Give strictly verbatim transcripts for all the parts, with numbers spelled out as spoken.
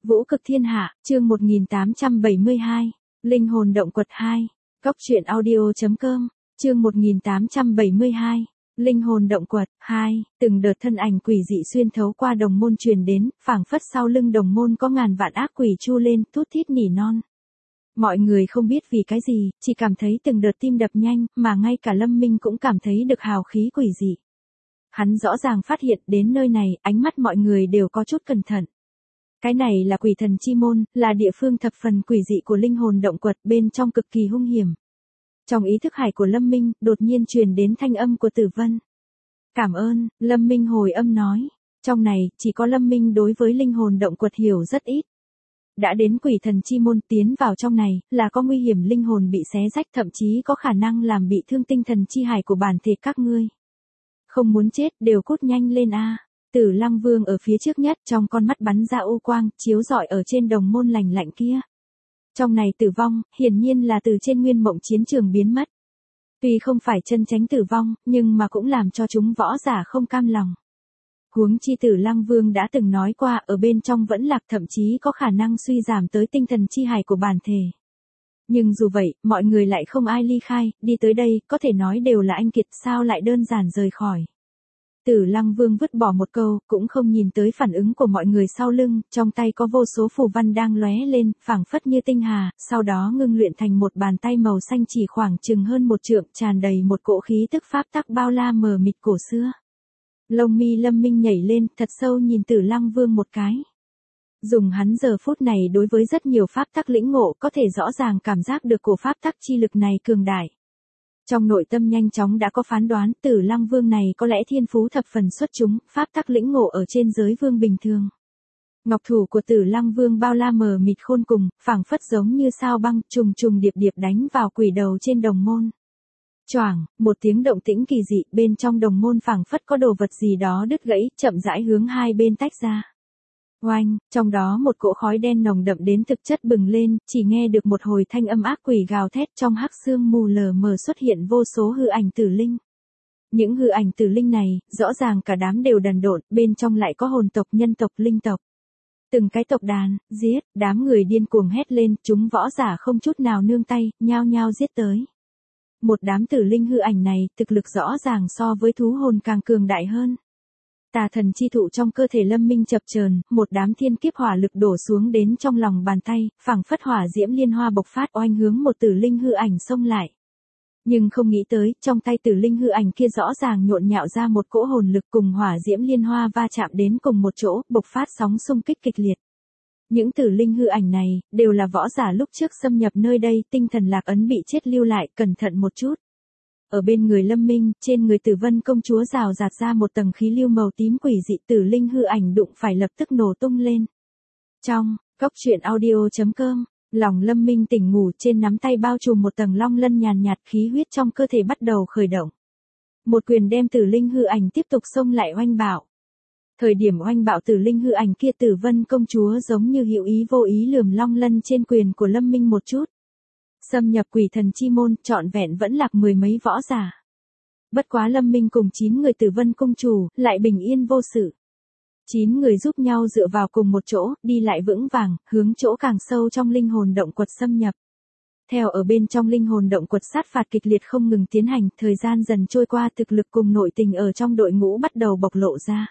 Vũ cực thiên hạ, chương một nghìn tám trăm bảy mươi hai, Linh hồn động quật hai, Cóc truyện audio.com, chương một nghìn tám trăm bảy mươi hai, Linh hồn động quật hai, từng đợt thân ảnh quỷ dị xuyên thấu qua đồng môn truyền đến, phảng phất sau lưng đồng môn có ngàn vạn ác quỷ chu lên, thút thít nỉ non. Mọi người không biết vì cái gì, chỉ cảm thấy từng đợt tim đập nhanh, mà ngay cả Lâm Minh cũng cảm thấy được hào khí quỷ dị. Hắn rõ ràng phát hiện đến nơi này, ánh mắt mọi người đều có chút cẩn thận. Cái này là quỷ thần chi môn, là địa phương thập phần quỷ dị của linh hồn động quật, bên trong cực kỳ hung hiểm. Trong ý thức hải của Lâm Minh, đột nhiên truyền đến thanh âm của Tử Vân. Cảm ơn, Lâm Minh hồi âm nói. Trong này, chỉ có Lâm Minh đối với linh hồn động quật hiểu rất ít. Đã đến quỷ thần chi môn tiến vào trong này, là có nguy hiểm linh hồn bị xé rách, thậm chí có khả năng làm bị thương tinh thần chi hải của bản thể các ngươi. Không muốn chết, đều cút nhanh lên a. Tử Lăng Vương ở phía trước nhất, trong con mắt bắn ra u quang, chiếu rọi ở trên đồng môn lành lạnh kia. Trong này tử vong, hiển nhiên là từ trên nguyên mộng chiến trường biến mất. Tuy không phải chân chánh tử vong, nhưng mà cũng làm cho chúng võ giả không cam lòng. Huống chi Tử Lăng Vương đã từng nói qua, ở bên trong vẫn lạc, thậm chí có khả năng suy giảm tới tinh thần chi hải của bản thể. Nhưng dù vậy, mọi người lại không ai ly khai, đi tới đây, có thể nói đều là anh kiệt, sao lại đơn giản rời khỏi. Tử Lăng Vương vứt bỏ một câu, cũng không nhìn tới phản ứng của mọi người sau lưng, trong tay có vô số phù văn đang lóe lên, phảng phất như tinh hà, sau đó ngưng luyện thành một bàn tay màu xanh chỉ khoảng chừng hơn một trượng, tràn đầy một cỗ khí tức pháp tắc bao la mờ mịt cổ xưa. Lông mi Lâm Minh nhảy lên, thật sâu nhìn Tử Lăng Vương một cái. Dùng hắn giờ phút này đối với rất nhiều pháp tắc lĩnh ngộ, có thể rõ ràng cảm giác được cổ pháp tắc chi lực này cường đại. Trong nội tâm nhanh chóng đã có phán đoán, Tử Lăng Vương này có lẽ thiên phú thập phần xuất chúng, pháp tắc lĩnh ngộ ở trên giới vương bình thường. Ngọc thủ của Tử Lăng Vương bao la mờ mịt khôn cùng, phảng phất giống như sao băng, trùng trùng điệp điệp đánh vào quỷ đầu trên đồng môn. Choảng, một tiếng động tĩnh kỳ dị, bên trong đồng môn phảng phất có đồ vật gì đó đứt gãy, chậm rãi hướng hai bên tách ra. Oanh, trong đó một cỗ khói đen nồng đậm đến thực chất bừng lên, chỉ nghe được một hồi thanh âm ác quỷ gào thét, trong hắc sương mù lờ mờ xuất hiện vô số hư ảnh tử linh. Những hư ảnh tử linh này, rõ ràng cả đám đều đần độn, bên trong lại có hồn tộc, nhân tộc, linh tộc. Từng cái tộc đàn, giết, đám người điên cuồng hét lên, chúng võ giả không chút nào nương tay, nhao nhao giết tới. Một đám tử linh hư ảnh này, thực lực rõ ràng so với thú hồn càng cường đại hơn. Tà thần chi thụ trong cơ thể Lâm Minh chập chờn, một đám thiên kiếp hỏa lực đổ xuống đến trong lòng bàn tay, phảng phất hỏa diễm liên hoa bộc phát, oanh hướng một tử linh hư ảnh xông lại. Nhưng không nghĩ tới, trong tay tử linh hư ảnh kia rõ ràng nhộn nhạo ra một cỗ hồn lực, cùng hỏa diễm liên hoa va chạm đến cùng một chỗ, bộc phát sóng xung kích kịch liệt. Những tử linh hư ảnh này, đều là võ giả lúc trước xâm nhập nơi đây, tinh thần lạc ấn bị chết lưu lại, cẩn thận một chút. Ở bên người Lâm Minh, trên người Tử Vân công chúa rào rạt ra một tầng khí lưu màu tím quỷ dị, tử linh hư ảnh đụng phải lập tức nổ tung lên. Trong, Cóc truyện audio.com, lòng Lâm Minh tỉnh ngủ, trên nắm tay bao trùm một tầng long lân nhàn nhạt, khí huyết trong cơ thể bắt đầu khởi động. Một quyền đem tử linh hư ảnh tiếp tục xông lại oanh bạo. Thời điểm oanh bạo tử linh hư ảnh kia, Tử Vân công chúa giống như hữu ý vô ý lườm long lân trên quyền của Lâm Minh một chút. Xâm nhập quỷ thần chi môn, trọn vẹn vẫn lạc mười mấy võ giả. Bất quá Lâm Minh cùng chín người Tử Vân công chủ, lại bình yên vô sự. Chín người giúp nhau dựa vào cùng một chỗ, đi lại vững vàng, hướng chỗ càng sâu trong linh hồn động quật xâm nhập. Theo ở bên trong linh hồn động quật, sát phạt kịch liệt không ngừng tiến hành, thời gian dần trôi qua, thực lực cùng nội tình ở trong đội ngũ bắt đầu bộc lộ ra.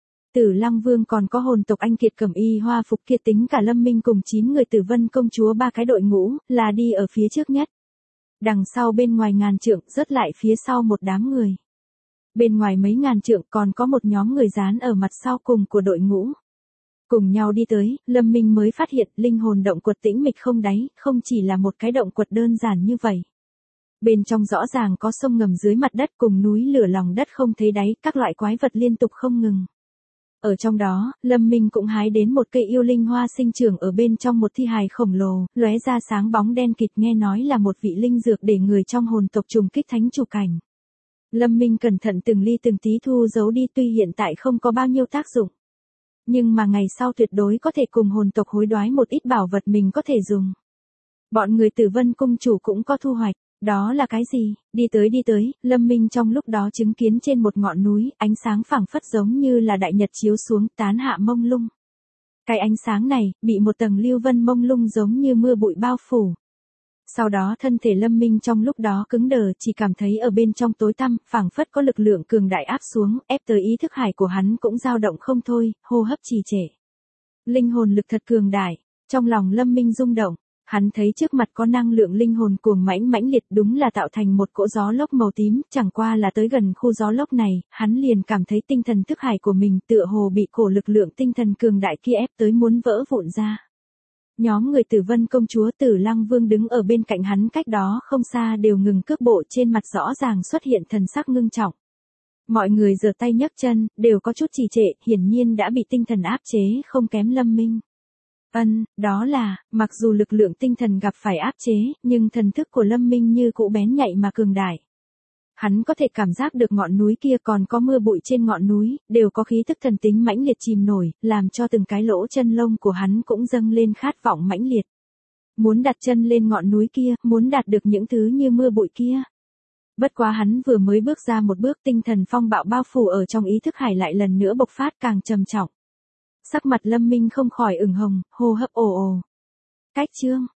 Tử Lăng Vương còn có hồn tộc anh kiệt cẩm y hoa phục kia, tính cả Lâm Minh cùng chín người Tử Vân công chúa ba cái đội ngũ, là đi ở phía trước nhất. Đằng sau bên ngoài ngàn trượng, rớt lại phía sau một đám người. Bên ngoài mấy ngàn trượng còn có một nhóm người dán ở mặt sau cùng của đội ngũ. Cùng nhau đi tới, Lâm Minh mới phát hiện linh hồn động quật tĩnh mịch không đáy, không chỉ là một cái động quật đơn giản như vậy. Bên trong rõ ràng có sông ngầm dưới mặt đất cùng núi lửa lòng đất không thấy đáy, các loại quái vật liên tục không ngừng. Ở trong đó, Lâm Minh cũng hái đến một cây yêu linh hoa sinh trưởng ở bên trong một thi hài khổng lồ, lóe ra sáng bóng đen kịt, nghe nói là một vị linh dược để người trong hồn tộc trùng kích thánh chủ cảnh. Lâm Minh cẩn thận từng ly từng tí thu giấu đi, tuy hiện tại không có bao nhiêu tác dụng. Nhưng mà ngày sau tuyệt đối có thể cùng hồn tộc hối đoái một ít bảo vật mình có thể dùng. Bọn người Tử Vân cung chủ cũng có thu hoạch. Đó là cái gì? Đi tới đi tới, Lâm Minh trong lúc đó chứng kiến trên một ngọn núi, ánh sáng phảng phất giống như là đại nhật chiếu xuống, tán hạ mông lung. Cái ánh sáng này, bị một tầng lưu vân mông lung giống như mưa bụi bao phủ. Sau đó thân thể Lâm Minh trong lúc đó cứng đờ, chỉ cảm thấy ở bên trong tối tăm, phảng phất có lực lượng cường đại áp xuống, ép tới ý thức hải của hắn cũng dao động không thôi, hô hấp trì trệ. Linh hồn lực thật cường đại, trong lòng Lâm Minh rung động, hắn thấy trước mặt có năng lượng linh hồn cuồng mãnh mãnh liệt, đúng là tạo thành một cỗ gió lốc màu tím, chẳng qua là tới gần khu gió lốc này, hắn liền cảm thấy tinh thần thức hải của mình tựa hồ bị cổ lực lượng tinh thần cường đại kia ép tới muốn vỡ vụn ra. Nhóm người Tử Vân công chúa Tử Lăng Vương đứng ở bên cạnh hắn cách đó không xa đều ngừng cước bộ, trên mặt rõ ràng xuất hiện thần sắc ngưng trọng. Mọi người giơ tay nhấc chân, đều có chút trì trệ, hiển nhiên đã bị tinh thần áp chế không kém Lâm Minh. Ân, đó là, mặc dù lực lượng tinh thần gặp phải áp chế, nhưng thần thức của Lâm Minh như cũ bén nhạy mà cường đại. Hắn có thể cảm giác được ngọn núi kia còn có mưa bụi trên ngọn núi, đều có khí tức thần tính mãnh liệt chìm nổi, làm cho từng cái lỗ chân lông của hắn cũng dâng lên khát vọng mãnh liệt. Muốn đặt chân lên ngọn núi kia, muốn đạt được những thứ như mưa bụi kia. Bất quá hắn vừa mới bước ra một bước, tinh thần phong bạo bao phủ ở trong ý thức hải lại lần nữa bộc phát càng trầm trọng. Sắc mặt Lâm Minh không khỏi ửng hồng, hô hấp ồ ồ. Cách chương